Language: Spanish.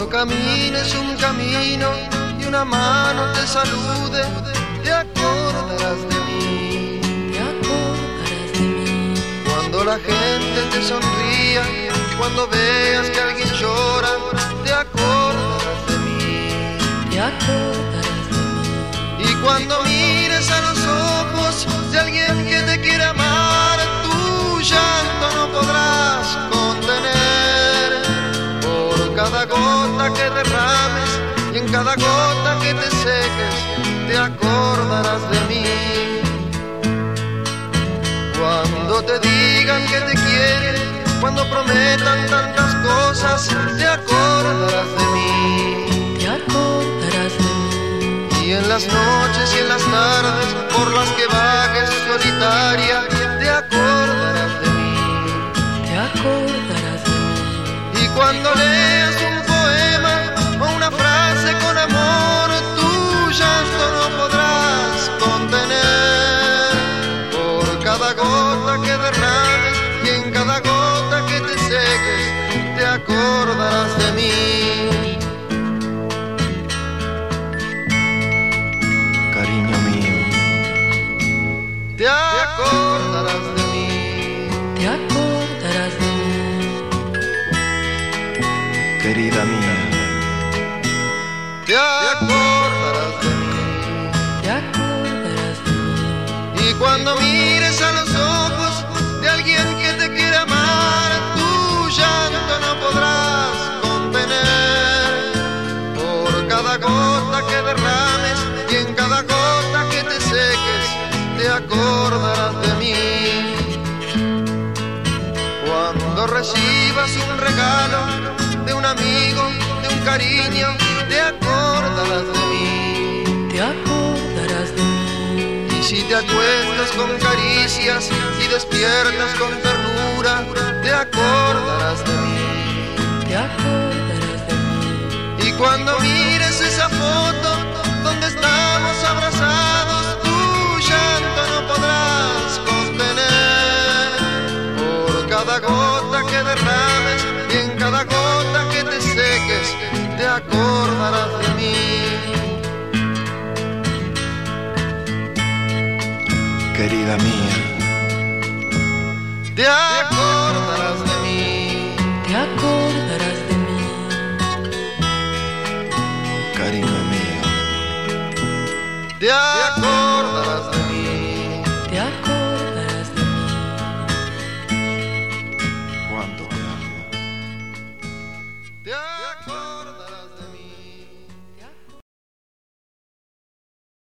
Cuando camines un camino y una mano te salude, te acordarás de mí. Te acordarás de mí. Cuando la gente te sonría, cuando veas que alguien llora, te acordarás de mí. Te acordarás de mí. Y cuando mires a los ojos de alguien que te quiere amar, tu llanto no podrás contener. Por cada gota que derrames y en cada gota que te seques, te acordarás de mí. Cuando te digan que te quieren, cuando prometan tantas cosas, te acordarás de mí. Te acordarás de mí. Y en las noches y en las tardes por las que vagues solitaria, te acordarás de mí. Te acordarás de mí. Y cuando leas un poema o una frase con amor, tu llanto no podrás contener. Por cada gota que derrames y en cada gota que te seques, te acordarás de mí. Cariño mío, te acordarás de mí. Te acordarás de mí. Querida mía, te acordarás de mí. Te acordarás de mí. Y cuando mires a los ojos de alguien que te quiere amar, tu llanto no podrás contener. Por cada gota que derrames y en cada gota que te seques, te acordarás de mí. Cuando recibas un regalo de un amigo, de un cariño, te acordarás de mí. Te acordarás de mí. Y si te acuestas con caricias y despiertas con ternura, te acordarás de mí. Te acordarás de mí. Y cuando mires esa foto donde estamos abrazados, tu llanto no podrás contener. Por cada gota que derrames y en cada gota que te seques, te acordarás de mí. Querida mía, te acordarás de mí. Te acordarás de mí. Cariño mío, te acordarás de mí. Te acordarás de mí. Cuánto te amo. Te